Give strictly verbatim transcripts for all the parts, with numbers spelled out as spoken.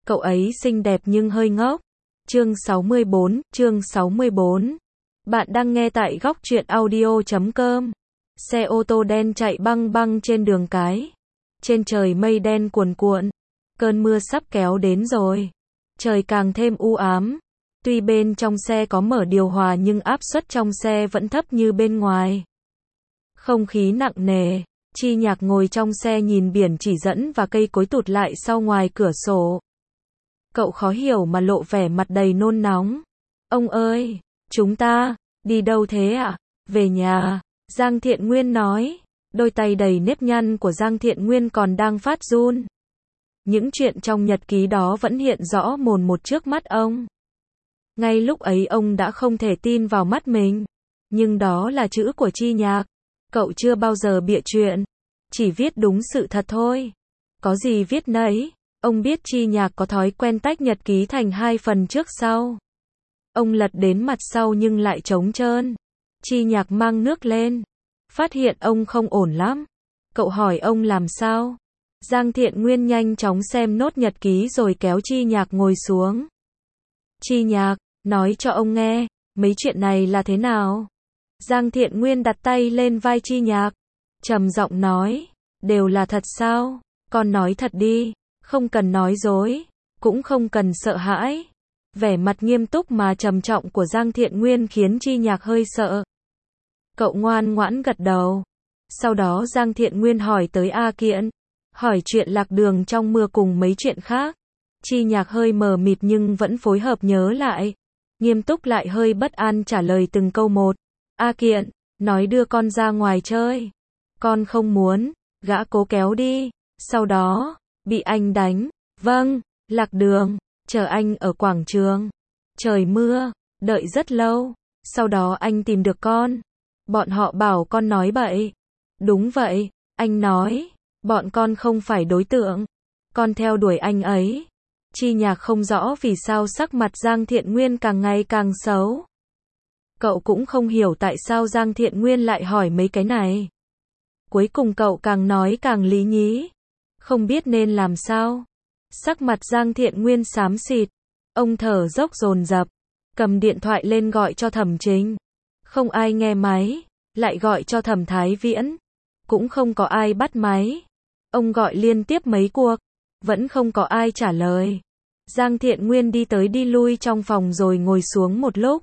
Cậu ấy xinh đẹp nhưng hơi ngốc. Chương sáu mươi bốn, chương sáu mươi bốn. Bạn đang nghe tại góc truyện audio chấm com. Xe ô tô đen chạy băng băng trên đường cái. Trên trời mây đen cuồn cuộn. Cơn mưa sắp kéo đến rồi. Trời càng thêm u ám. Tuy bên trong xe có mở điều hòa nhưng áp suất trong xe vẫn thấp như bên ngoài. Không khí nặng nề. Chi Nhạc ngồi trong xe nhìn biển chỉ dẫn và cây cối tụt lại sau ngoài cửa sổ. Cậu khó hiểu mà lộ vẻ mặt đầy nôn nóng. Ông ơi, chúng ta, đi đâu thế ạ? À? Về nhà, Giang Thiện Nguyên nói. Đôi tay đầy nếp nhăn của Giang Thiện Nguyên còn đang phát run. Những chuyện trong nhật ký đó vẫn hiện rõ mồn một trước mắt ông. Ngay lúc ấy ông đã không thể tin vào mắt mình. Nhưng đó là chữ của Chi Nhạc. Cậu chưa bao giờ bịa chuyện. Chỉ viết đúng sự thật thôi. Có gì viết nấy. Ông biết Chi Nhạc có thói quen tách nhật ký thành hai phần trước sau. Ông lật đến mặt sau nhưng lại trống trơn. Chi Nhạc mang nước lên. Phát hiện ông không ổn lắm. Cậu hỏi ông làm sao. Giang Thiện Nguyên nhanh chóng xem nốt nhật ký rồi kéo Chi Nhạc ngồi xuống. Chi Nhạc, nói cho ông nghe, mấy chuyện này là thế nào? Giang Thiện Nguyên đặt tay lên vai Chi Nhạc. Trầm giọng nói, đều là thật sao? Con nói thật đi. Không cần nói dối, cũng không cần sợ hãi. Vẻ mặt nghiêm túc mà trầm trọng của Giang Thiện Nguyên khiến Chi Nhạc hơi sợ. Cậu ngoan ngoãn gật đầu. Sau đó Giang Thiện Nguyên hỏi tới A Kiện, hỏi chuyện lạc đường trong mưa cùng mấy chuyện khác. Chi Nhạc hơi mờ mịt nhưng vẫn phối hợp nhớ lại. Nghiêm túc lại hơi bất an trả lời từng câu một. A Kiện, nói đưa con ra ngoài chơi. Con không muốn, gã cố kéo đi. Sau đó, bị anh đánh. Vâng, lạc đường, chờ anh ở quảng trường. Trời mưa, đợi rất lâu. Sau đó anh tìm được con. Bọn họ bảo con nói bậy. Đúng vậy, anh nói. Bọn con không phải đối tượng. Con theo đuổi anh ấy. Chi Nhạc không rõ vì sao sắc mặt Giang Thiện Nguyên càng ngày càng xấu. Cậu cũng không hiểu tại sao Giang Thiện Nguyên lại hỏi mấy cái này. Cuối cùng cậu càng nói càng lý nhí. Không biết nên làm sao. Sắc mặt Giang Thiện Nguyên xám xịt. Ông thở dốc dồn dập. Cầm điện thoại lên gọi cho Thẩm Trình. Không ai nghe máy. Lại gọi cho Thẩm Thái Viễn. Cũng không có ai bắt máy. Ông gọi liên tiếp mấy cuộc. Vẫn không có ai trả lời. Giang Thiện Nguyên đi tới đi lui trong phòng rồi ngồi xuống một lúc.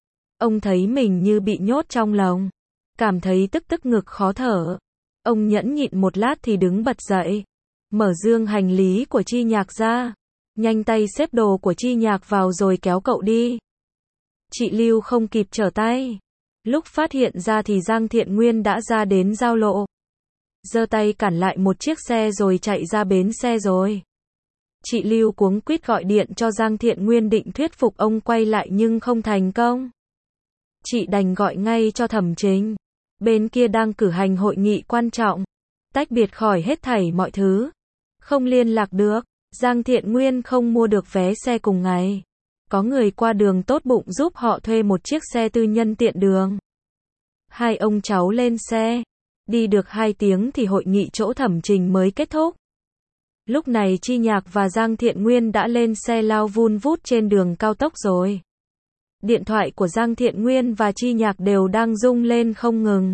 Ông thấy mình như bị nhốt trong lồng. Cảm thấy tức tức ngực khó thở. Ông nhẫn nhịn một lát thì đứng bật dậy. Mở dương hành lý của Chi Nhạc ra. Nhanh tay xếp đồ của Chi Nhạc vào rồi kéo cậu đi. Chị Lưu không kịp trở tay. Lúc phát hiện ra thì Giang Thiện Nguyên đã ra đến giao lộ. Giơ tay cản lại một chiếc xe rồi chạy ra bến xe rồi. Chị Lưu cuống quýt gọi điện cho Giang Thiện Nguyên định thuyết phục ông quay lại nhưng không thành công. Chị đành gọi ngay cho Thẩm Trình. Bên kia đang cử hành hội nghị quan trọng. Tách biệt khỏi hết thảy mọi thứ. Không liên lạc được. Giang Thiện Nguyên không mua được vé xe cùng ngày. Có người qua đường tốt bụng giúp họ thuê một chiếc xe tư nhân tiện đường. Hai ông cháu lên xe. Đi được hai tiếng thì hội nghị chỗ Thẩm Trình mới kết thúc. Lúc này Chi Nhạc và Giang Thiện Nguyên đã lên xe lao vun vút trên đường cao tốc rồi. Điện thoại của Giang Thiện Nguyên và Chi Nhạc đều đang rung lên không ngừng.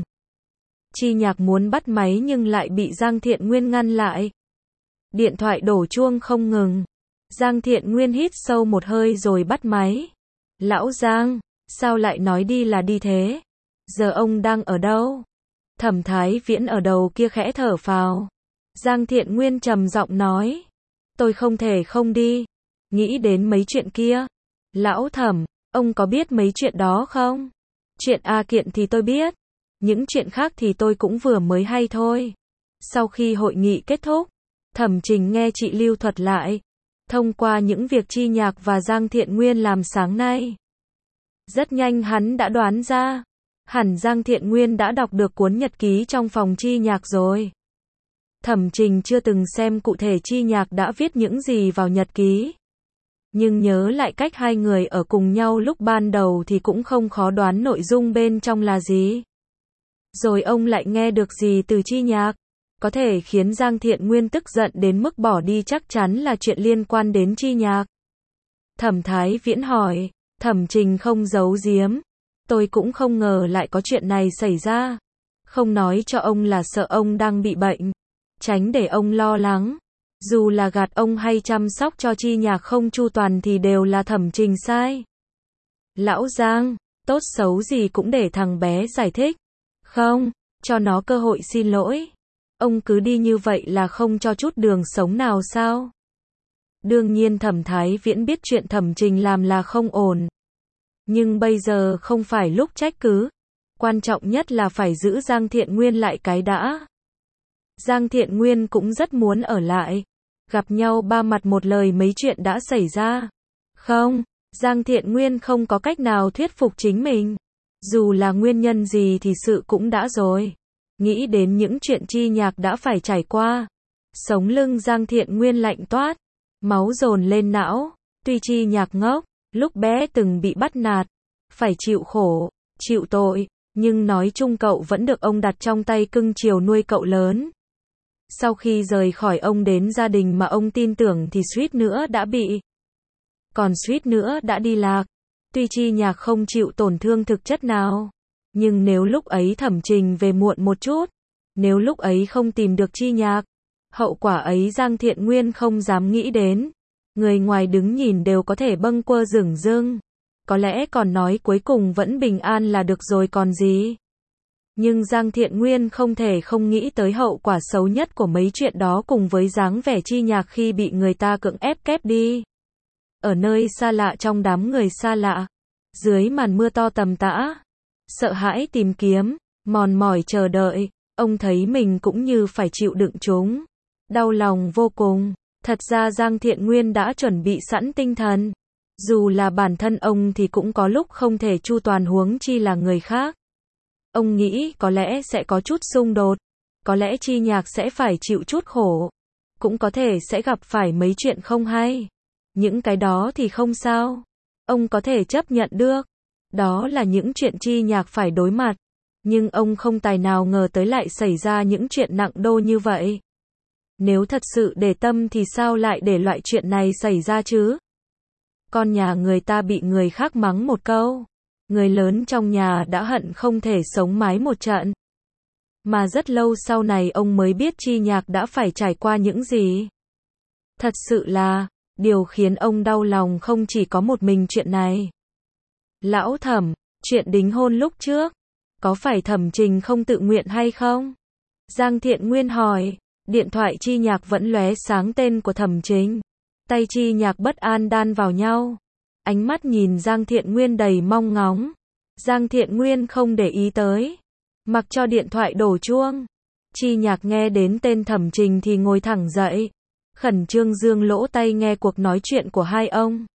Chi Nhạc muốn bắt máy nhưng lại bị Giang Thiện Nguyên ngăn lại. Điện thoại đổ chuông không ngừng. Giang Thiện Nguyên hít sâu một hơi rồi bắt máy. Lão Giang, sao lại nói đi là đi thế? Giờ ông đang ở đâu? Thẩm Thái Viễn ở đầu kia khẽ thở phào. Giang Thiện Nguyên trầm giọng nói. Tôi không thể không đi. Nghĩ đến mấy chuyện kia. Lão Thẩm, ông có biết mấy chuyện đó không? Chuyện A Kiện thì tôi biết. Những chuyện khác thì tôi cũng vừa mới hay thôi. Sau khi hội nghị kết thúc, Thẩm Trình nghe chị Lưu thuật lại. Thông qua những việc Chi Nhạc và Giang Thiện Nguyên làm sáng nay. Rất nhanh hắn đã đoán ra. Hẳn Giang Thiện Nguyên đã đọc được cuốn nhật ký trong phòng Chi Nhạc rồi. Thẩm Trình chưa từng xem cụ thể Chi Nhạc đã viết những gì vào nhật ký. Nhưng nhớ lại cách hai người ở cùng nhau lúc ban đầu thì cũng không khó đoán nội dung bên trong là gì. Rồi ông lại nghe được gì từ Chi Nhạc. có thể khiến Giang Thiện Nguyên tức giận đến mức bỏ đi chắc chắn là chuyện liên quan đến Chi Nhạc. Thẩm Thái Viễn hỏi, Thẩm Trình không giấu giếm, tôi cũng không ngờ lại có chuyện này xảy ra. Không nói cho ông là sợ ông đang bị bệnh, tránh để ông lo lắng. Dù là gạt ông hay chăm sóc cho Chi Nhạc không chu toàn thì đều là Thẩm Trình sai. Lão Giang, tốt xấu gì cũng để thằng bé giải thích. Không, cho nó cơ hội xin lỗi. Ông cứ đi như vậy là không cho chút đường sống nào sao? Đương nhiên Thẩm Thái Viễn biết chuyện Thẩm Trình làm là không ổn. Nhưng bây giờ không phải lúc trách cứ. Quan trọng nhất là phải giữ Giang Thiện Nguyên lại cái đã. Giang Thiện Nguyên cũng rất muốn ở lại. Gặp nhau ba mặt một lời mấy chuyện đã xảy ra. Không, Giang Thiện Nguyên không có cách nào thuyết phục chính mình. Dù là nguyên nhân gì thì sự cũng đã rồi. Nghĩ đến những chuyện Chi Nhạc đã phải trải qua. Sống lưng Giang Thiện Nguyên lạnh toát. Máu dồn lên não. Tuy Chi Nhạc ngốc, lúc bé từng bị bắt nạt. Phải chịu khổ, chịu tội. Nhưng nói chung cậu vẫn được ông đặt trong tay cưng chiều nuôi cậu lớn. Sau khi rời khỏi ông đến gia đình mà ông tin tưởng thì suýt nữa đã bị. Còn suýt nữa đã đi lạc. Tuy Chi Nhạc không chịu tổn thương thực chất nào. Nhưng nếu lúc ấy Thẩm Trình về muộn một chút. Nếu lúc ấy không tìm được Chi Nhạc. Hậu quả ấy Giang Thiện Nguyên không dám nghĩ đến. Người ngoài đứng nhìn đều có thể bâng quơ rửng rưng. Có lẽ còn nói cuối cùng vẫn bình an là được rồi còn gì. Nhưng Giang Thiện Nguyên không thể không nghĩ tới hậu quả xấu nhất của mấy chuyện đó cùng với dáng vẻ Chi Nhạc khi bị người ta cưỡng ép kép đi. Ở nơi xa lạ trong đám người xa lạ. Dưới màn mưa to tầm tã. Sợ hãi tìm kiếm, mòn mỏi chờ đợi. Ông thấy mình cũng như phải chịu đựng chúng. Đau lòng vô cùng. Thật ra Giang Thiện Nguyên đã chuẩn bị sẵn tinh thần. Dù là bản thân ông thì cũng có lúc không thể chu toàn huống chi là người khác. Ông nghĩ có lẽ sẽ có chút xung đột. Có lẽ Chi Nhạc sẽ phải chịu chút khổ. Cũng có thể sẽ gặp phải mấy chuyện không hay. Những cái đó thì không sao. Ông có thể chấp nhận được. Đó là những chuyện Chi Nhạc phải đối mặt. Nhưng ông không tài nào ngờ tới lại xảy ra những chuyện nặng đô như vậy. Nếu thật sự để tâm thì sao lại để loại chuyện này xảy ra chứ? Con nhà người ta bị người khác mắng một câu. Người lớn trong nhà đã hận không thể sống mái một trận. Mà rất lâu sau này ông mới biết Chi Nhạc đã phải trải qua những gì. Thật sự là, điều khiến ông đau lòng không chỉ có một mình chuyện này. Lão Thẩm, chuyện đính hôn lúc trước, có phải Thẩm Trình không tự nguyện hay không? Giang Thiện Nguyên hỏi, điện thoại Chi Nhạc vẫn lóe sáng tên của Thẩm Trình. Tay Chi Nhạc bất an đan vào nhau. Ánh mắt nhìn Giang Thiện Nguyên đầy mong ngóng. Giang Thiện Nguyên không để ý tới. Mặc cho điện thoại đổ chuông. Chi Nhạc nghe đến tên Thẩm Trình thì ngồi thẳng dậy. Khẩn trương dương lỗ tai nghe cuộc nói chuyện của hai ông.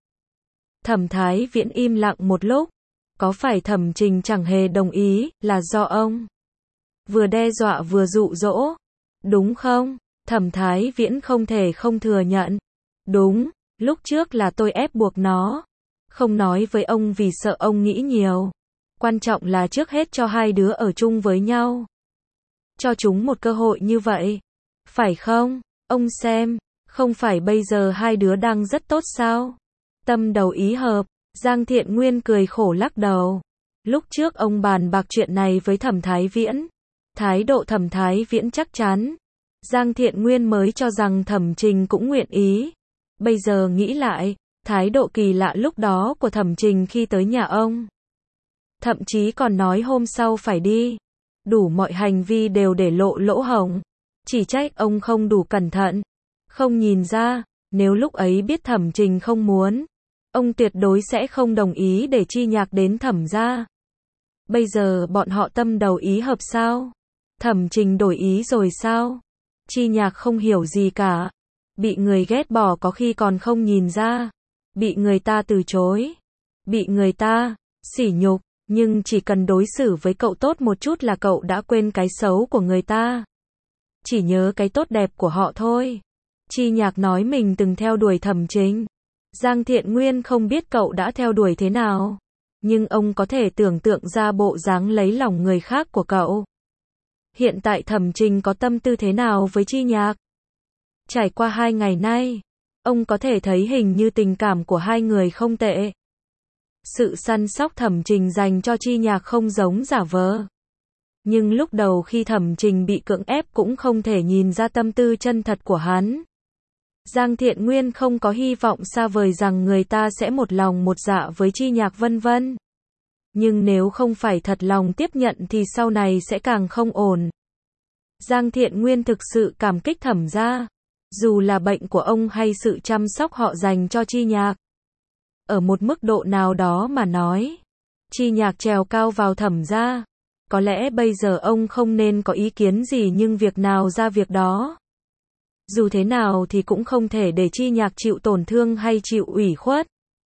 Thẩm Thái Viễn im lặng một lúc. Có phải Thẩm Trình chẳng hề đồng ý, là do ông vừa đe dọa vừa dụ dỗ, đúng không? Thẩm Thái Viễn không thể không thừa nhận. Đúng, lúc trước là tôi ép buộc nó. Không nói với ông vì sợ ông nghĩ nhiều. Quan trọng là trước hết cho hai đứa ở chung với nhau. Cho chúng một cơ hội như vậy. Phải không? Ông xem, không phải bây giờ hai đứa đang rất tốt sao? Tâm đầu ý hợp. Giang Thiện Nguyên cười khổ lắc đầu. Lúc trước ông bàn bạc chuyện này với Thẩm Thái Viễn. Thái độ Thẩm Thái Viễn chắc chắn. Giang Thiện Nguyên mới cho rằng Thẩm Trình cũng nguyện ý. Bây giờ nghĩ lại, thái độ kỳ lạ lúc đó của Thẩm Trình khi tới nhà ông. Thậm chí còn nói hôm sau phải đi. Đủ mọi hành vi đều để lộ lỗ hổng. Chỉ trách ông không đủ cẩn thận. Không nhìn ra, nếu lúc ấy biết Thẩm Trình không muốn, ông tuyệt đối sẽ không đồng ý để Chi Nhạc đến Thẩm gia. Bây giờ bọn họ tâm đầu ý hợp sao? Thẩm Trình đổi ý rồi sao? Chi Nhạc không hiểu gì cả. Bị người ghét bỏ có khi còn không nhìn ra. Bị người ta từ chối. Bị người ta sỉ nhục. Nhưng chỉ cần đối xử với cậu tốt một chút là cậu đã quên cái xấu của người ta. Chỉ nhớ cái tốt đẹp của họ thôi. Chi Nhạc nói mình từng theo đuổi Thẩm Trình. Giang Thiện Nguyên không biết cậu đã theo đuổi thế nào. Nhưng ông có thể tưởng tượng ra bộ dáng lấy lòng người khác của cậu. Hiện tại Thẩm Trình có tâm tư thế nào với Chi Nhạc? Trải qua hai ngày nay, ông có thể thấy hình như tình cảm của hai người không tệ. Sự săn sóc Thẩm Trình dành cho Chi Nhạc không giống giả vờ. Nhưng lúc đầu khi Thẩm Trình bị cưỡng ép cũng không thể nhìn ra tâm tư chân thật của hắn. Giang Thiện Nguyên không có hy vọng xa vời rằng người ta sẽ một lòng một dạ với Chi Nhạc vân vân. Nhưng nếu không phải thật lòng tiếp nhận thì sau này sẽ càng không ổn. Giang Thiện Nguyên thực sự cảm kích Thẩm gia, dù là bệnh của ông hay sự chăm sóc họ dành cho Chi Nhạc. Ở một mức độ nào đó mà nói, Chi Nhạc trèo cao vào Thẩm gia. Có lẽ bây giờ ông không nên có ý kiến gì nhưng việc nào ra việc đó. Dù thế nào thì cũng không thể để Chi Nhạc chịu tổn thương hay chịu ủy khuất.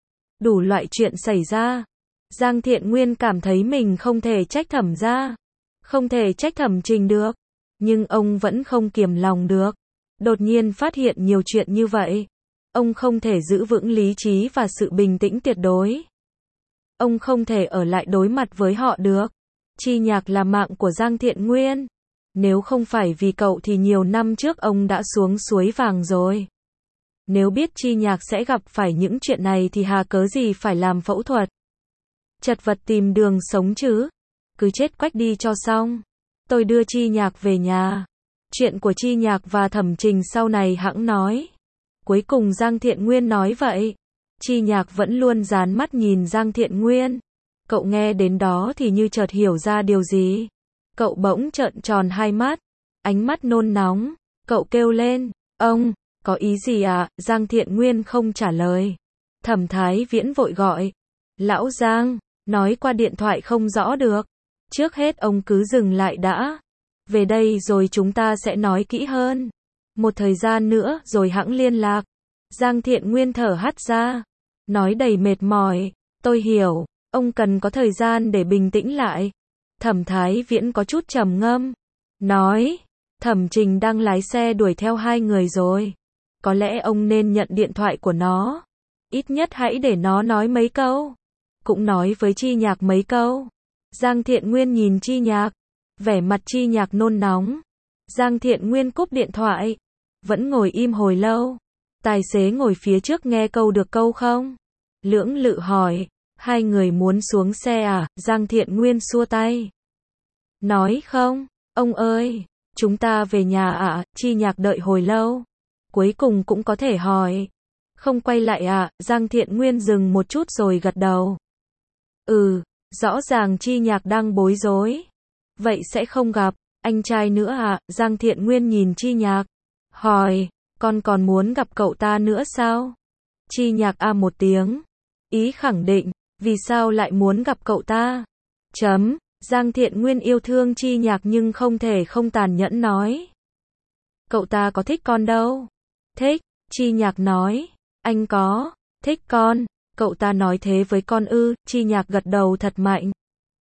Đủ loại chuyện xảy ra. Giang Thiện Nguyên cảm thấy mình không thể trách Thẩm gia, không thể trách Thẩm Trình được. Nhưng ông vẫn không kiềm lòng được. Đột nhiên phát hiện nhiều chuyện như vậy. Ông không thể giữ vững lý trí và sự bình tĩnh tuyệt đối. Ông không thể ở lại đối mặt với họ được. Chi Nhạc là mạng của Giang Thiện Nguyên. Nếu không phải vì cậu thì nhiều năm trước ông đã xuống suối vàng rồi. Nếu biết Chi Nhạc sẽ gặp phải những chuyện này thì hà cớ gì phải làm phẫu thuật. Chật vật tìm đường sống chứ. Cứ chết quách đi cho xong. Tôi đưa Chi Nhạc về nhà. Chuyện của Chi Nhạc và Thẩm Trình sau này hẵng nói. Cuối cùng Giang Thiện Nguyên nói vậy. Chi Nhạc vẫn luôn dán mắt nhìn Giang Thiện Nguyên. Cậu nghe đến đó thì như chợt hiểu ra điều gì. Cậu bỗng trợn tròn hai mắt. Ánh mắt nôn nóng. Cậu kêu lên. Ông, có ý gì ạ? À? Giang Thiện Nguyên không trả lời. Thẩm Thái Viễn vội gọi. Lão Giang, nói qua điện thoại không rõ được. Trước hết ông cứ dừng lại đã. Về đây rồi chúng ta sẽ nói kỹ hơn. Một thời gian nữa rồi hẵng liên lạc. Giang Thiện Nguyên thở hắt ra. Nói đầy mệt mỏi. Tôi hiểu, ông cần có thời gian để bình tĩnh lại. Thẩm Thái Viễn có chút trầm ngâm. Nói, Thẩm Trình đang lái xe đuổi theo hai người rồi. Có lẽ ông nên nhận điện thoại của nó. Ít nhất hãy để nó nói mấy câu. Cũng nói với Chi Nhạc mấy câu. Giang Thiện Nguyên nhìn Chi Nhạc. Vẻ mặt Chi Nhạc nôn nóng. Giang Thiện Nguyên cúp điện thoại. Vẫn ngồi im hồi lâu. Tài xế ngồi phía trước nghe câu được câu không? Lưỡng lự hỏi. Hai người muốn xuống xe à? Giang Thiện Nguyên xua tay. Nói không, ông ơi, chúng ta về nhà ạ. À? Chi Nhạc đợi hồi lâu. Cuối cùng cũng có thể hỏi. Không quay lại à? Giang Thiện Nguyên dừng một chút rồi gật đầu. Ừ, rõ ràng Chi Nhạc đang bối rối. Vậy sẽ không gặp anh trai nữa à? Giang Thiện Nguyên nhìn Chi Nhạc. Hỏi, con còn muốn gặp cậu ta nữa sao? Chi Nhạc a một tiếng. Ý khẳng định, vì sao lại muốn gặp cậu ta? Chấm, Giang Thiện Nguyên yêu thương Chi Nhạc nhưng không thể không tàn nhẫn nói. Cậu ta có thích con đâu? Thích, Chi Nhạc nói. Anh có, thích con. Cậu ta nói thế với con ư? Chi Nhạc gật đầu thật mạnh.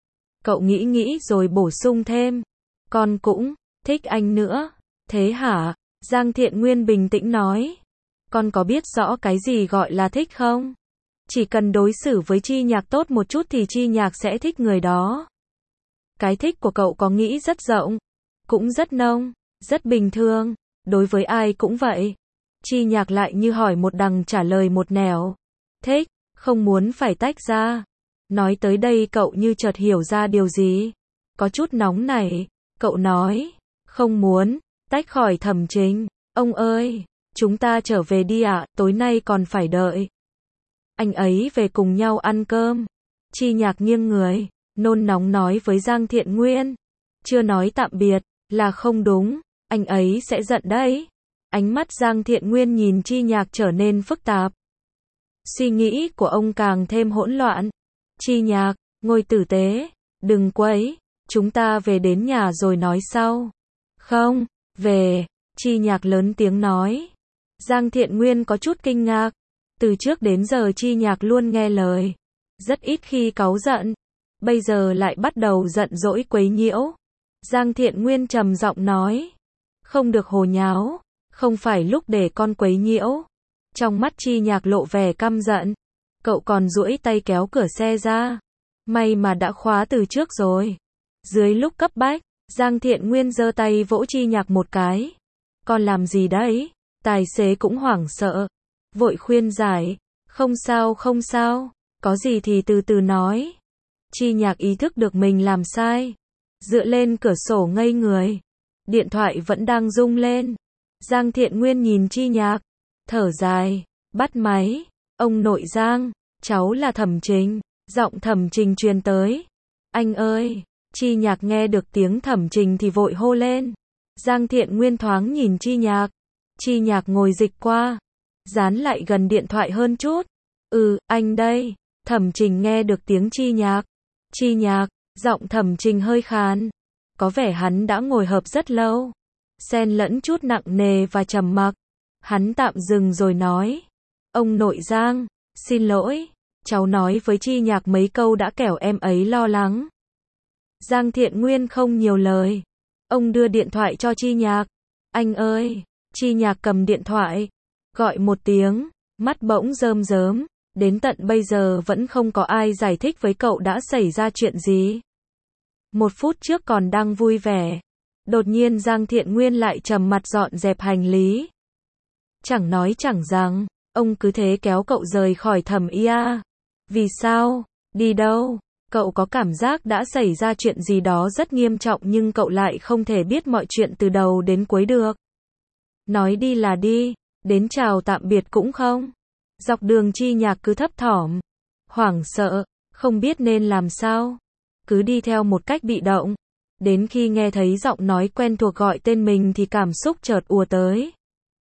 Cậu nghĩ nghĩ rồi bổ sung thêm. Con cũng, thích anh nữa. Thế hả? Giang Thiện Nguyên bình tĩnh nói. Con có biết rõ cái gì gọi là thích không? Chỉ cần đối xử với Chi Nhạc tốt một chút thì Chi Nhạc sẽ thích người đó. Cái thích của cậu có nghĩ rất rộng, cũng rất nông, rất bình thường, đối với ai cũng vậy. Chi Nhạc lại như hỏi một đằng trả lời một nẻo. Thích, không muốn phải tách ra. Nói tới đây cậu như chợt hiểu ra điều gì. Có chút nóng nảy, cậu nói, không muốn tách khỏi Thẩm Trình. Ông ơi, chúng ta trở về đi ạ, à, tối nay còn phải đợi. Anh ấy về cùng nhau ăn cơm. Chi Nhạc nghiêng người, nôn nóng nói với Giang Thiện Nguyên. Chưa nói tạm biệt, là không đúng, anh ấy sẽ giận đấy. Ánh mắt Giang Thiện Nguyên nhìn Chi Nhạc trở nên phức tạp. Suy nghĩ của ông càng thêm hỗn loạn. Chi Nhạc, ngồi tử tế, đừng quấy, chúng ta về đến nhà rồi nói sau. Không, về, Chi Nhạc lớn tiếng nói. Giang Thiện Nguyên có chút kinh ngạc. Từ trước đến giờ Chi Nhạc luôn nghe lời, rất ít khi cáu giận. Bây giờ lại bắt đầu giận dỗi quấy nhiễu. Giang Thiện Nguyên trầm giọng nói. Không được hồ nháo, không phải lúc để con quấy nhiễu. Trong mắt Chi Nhạc lộ vẻ căm giận. Cậu còn duỗi tay kéo cửa xe ra. May mà đã khóa từ trước rồi. Dưới lúc cấp bách, Giang Thiện Nguyên giơ tay vỗ Chi Nhạc một cái. Con làm gì đấy? Tài xế cũng hoảng sợ. Vội khuyên giải. Không sao không sao. Có gì thì từ từ nói. Chi Nhạc ý thức được mình làm sai. Dựa lên cửa sổ ngây người. Điện thoại vẫn đang rung lên. Giang Thiện Nguyên nhìn Chi Nhạc. Thở dài. Bắt máy. Ông nội Giang. Cháu là Thẩm Trình. Giọng Thẩm Trình truyền tới. Anh ơi. Chi Nhạc nghe được tiếng Thẩm Trình thì vội hô lên. Giang Thiện Nguyên thoáng nhìn Chi Nhạc. Chi Nhạc ngồi dịch qua. Dán lại gần điện thoại hơn chút. Ừ, anh đây. Thẩm Trình nghe được tiếng Chi Nhạc. Chi Nhạc. Giọng Thẩm Trình hơi khàn. Có vẻ hắn đã ngồi họp rất lâu. Xen lẫn chút nặng nề và trầm mặc. Hắn tạm dừng rồi nói. Ông nội Giang. Xin lỗi. Cháu nói với Chi Nhạc mấy câu đã kẻo em ấy lo lắng. Giang Thiện Nguyên không nhiều lời. Ông đưa điện thoại cho Chi Nhạc. Anh ơi. Chi Nhạc cầm điện thoại. Gọi một tiếng. Mắt bỗng rơm rớm. Đến tận bây giờ vẫn không có ai giải thích với cậu đã xảy ra chuyện gì. Một phút trước còn đang vui vẻ. Đột nhiên Giang Thiện Nguyên lại trầm mặt dọn dẹp hành lý. Chẳng nói chẳng rằng. Ông cứ thế kéo cậu rời khỏi Thẩm Ia. Vì sao? Đi đâu? Cậu có cảm giác đã xảy ra chuyện gì đó rất nghiêm trọng nhưng cậu lại không thể biết mọi chuyện từ đầu đến cuối được. Nói đi là đi, đến chào tạm biệt cũng không. Dọc đường Chi Nhạc cứ thấp thỏm, hoảng sợ, không biết nên làm sao. Cứ đi theo một cách bị động. Đến khi nghe thấy giọng nói quen thuộc gọi tên mình thì cảm xúc chợt ùa tới.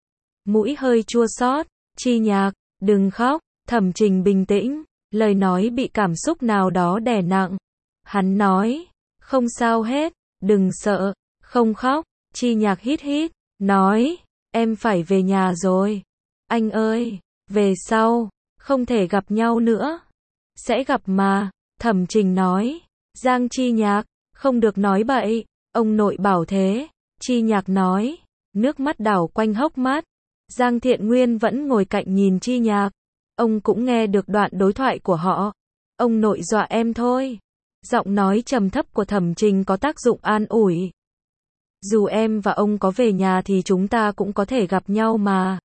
Mũi hơi chua xót. Chi Nhạc, đừng khóc. Thẩm Trình bình tĩnh. Lời nói bị cảm xúc nào đó đè nặng. Hắn nói, không sao hết, đừng sợ, không khóc. Chi Nhạc hít hít, nói, em phải về nhà rồi. Anh ơi, về sau, không thể gặp nhau nữa. Sẽ gặp mà, Thẩm Trình nói. Giang Chi Nhạc, không được nói bậy, ông nội bảo thế. Chi Nhạc nói, nước mắt đảo quanh hốc mắt. Giang Thiện Nguyên vẫn ngồi cạnh nhìn Chi Nhạc. Ông cũng nghe được đoạn đối thoại của họ. Ông nội dọa em thôi. Giọng nói trầm thấp của Thẩm Trình có tác dụng an ủi. Dù em và ông có về nhà thì chúng ta cũng có thể gặp nhau mà.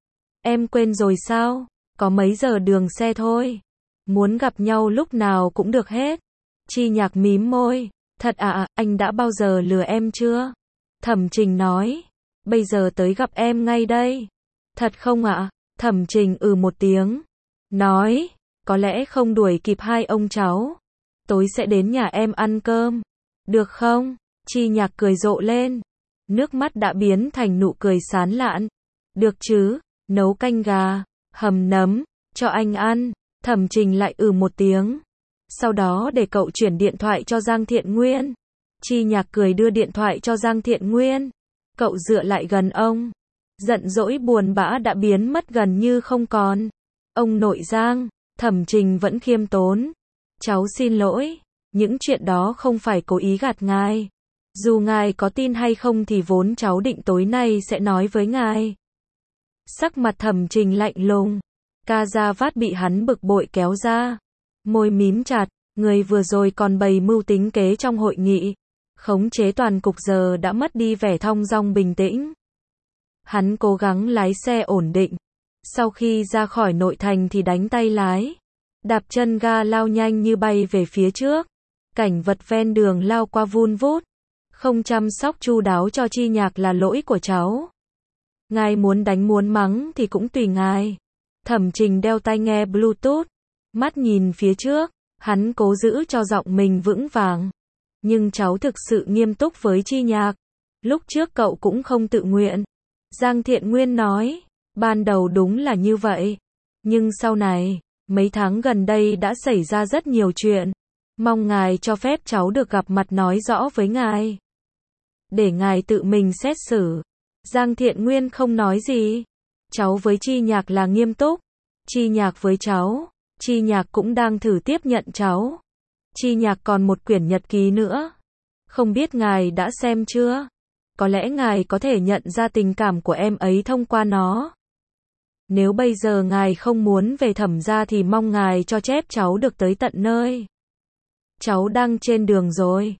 Em quên rồi sao? Có mấy giờ đường xe thôi. Muốn gặp nhau lúc nào cũng được hết. Chi Nhạc mím môi. Thật à, anh đã bao giờ lừa em chưa? Thẩm Trình nói. Bây giờ tới gặp em ngay đây. Thật không ạ? Thẩm Trình ừ một tiếng. Nói. Có lẽ không đuổi kịp hai ông cháu. Tối sẽ đến nhà em ăn cơm. Được không? Chi Nhạc cười rộ lên. Nước mắt đã biến thành nụ cười sán lạn. Được chứ? Nấu canh gà, hầm nấm, cho anh ăn. Thẩm Trình lại ừ một tiếng. Sau đó để cậu chuyển điện thoại cho Giang Thiện Nguyên. Chi Nhạc cười đưa điện thoại cho Giang Thiện Nguyên. Cậu dựa lại gần ông. Giận dỗi buồn bã đã biến mất gần như không còn. Ông nội Giang, Thẩm Trình vẫn khiêm tốn. Cháu xin lỗi, những chuyện đó không phải cố ý gạt ngài. Dù ngài có tin hay không thì vốn cháu định tối nay sẽ nói với ngài. Sắc mặt Thẩm Trình lạnh lùng. Ca da vát bị hắn bực bội kéo ra. Môi mím chặt, người vừa rồi còn bày mưu tính kế trong hội nghị. Khống chế toàn cục giờ đã mất đi vẻ thong dong bình tĩnh. Hắn cố gắng lái xe ổn định. Sau khi ra khỏi nội thành thì đánh tay lái. Đạp chân ga lao nhanh như bay về phía trước. Cảnh vật ven đường lao qua vun vút. Không chăm sóc chu đáo cho Chi Nhạc là lỗi của cháu. Ngài muốn đánh muốn mắng thì cũng tùy ngài. Thẩm Trình đeo tai nghe Bluetooth. Mắt nhìn phía trước. Hắn cố giữ cho giọng mình vững vàng. Nhưng cháu thực sự nghiêm túc với Chi Nhạc. Lúc trước cậu cũng không tự nguyện. Giang Thiện Nguyên nói. Ban đầu đúng là như vậy. Nhưng sau này, mấy tháng gần đây đã xảy ra rất nhiều chuyện. Mong ngài cho phép cháu được gặp mặt nói rõ với ngài. Để ngài tự mình xét xử. Giang Thiện Nguyên không nói gì. Cháu với Chi Nhạc là nghiêm túc. Chi Nhạc với cháu. Chi Nhạc cũng đang thử tiếp nhận cháu. Chi Nhạc còn một quyển nhật ký nữa. Không biết ngài đã xem chưa? Có lẽ ngài có thể nhận ra tình cảm của em ấy thông qua nó. Nếu bây giờ ngài không muốn về Thẩm gia thì mong ngài cho chép cháu được tới tận nơi. Cháu đang trên đường rồi.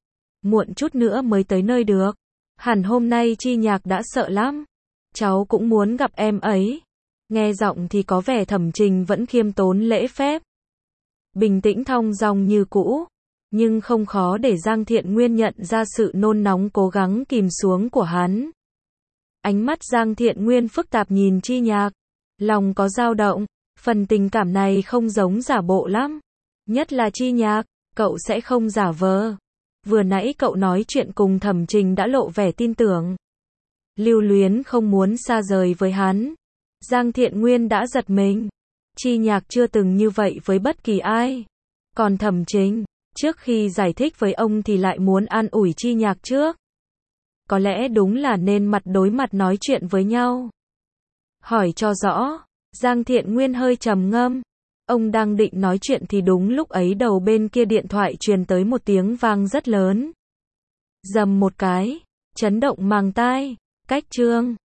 muộn chút nữa mới tới nơi được. Hẳn hôm nay Chi Nhạc đã sợ lắm. Cháu cũng muốn gặp em ấy. Nghe giọng thì có vẻ Thẩm Trình vẫn khiêm tốn lễ phép. Bình tĩnh thong dong như cũ. Nhưng không khó để Giang Thiện Nguyên nhận ra sự nôn nóng cố gắng kìm xuống của hắn. Ánh mắt Giang Thiện Nguyên phức tạp nhìn Chi Nhạc. Lòng có dao động. Phần tình cảm này không giống giả bộ lắm. Nhất là Chi Nhạc, cậu sẽ không giả vờ. Vừa nãy cậu nói chuyện cùng Thẩm Trình đã lộ vẻ tin tưởng. Lưu luyến không muốn xa rời với hắn. Giang Thiện Nguyên đã giật mình. Chi Nhạc chưa từng như vậy với bất kỳ ai. Còn Thẩm Trình, trước khi giải thích với ông thì lại muốn an ủi Chi Nhạc trước. Có lẽ đúng là nên mặt đối mặt nói chuyện với nhau. Hỏi cho rõ. Giang Thiện Nguyên hơi trầm ngâm. Ông đang định nói chuyện thì đúng lúc ấy đầu bên kia điện thoại truyền tới một tiếng vang rất lớn. Dầm một cái, chấn động màng tai. Cách Trương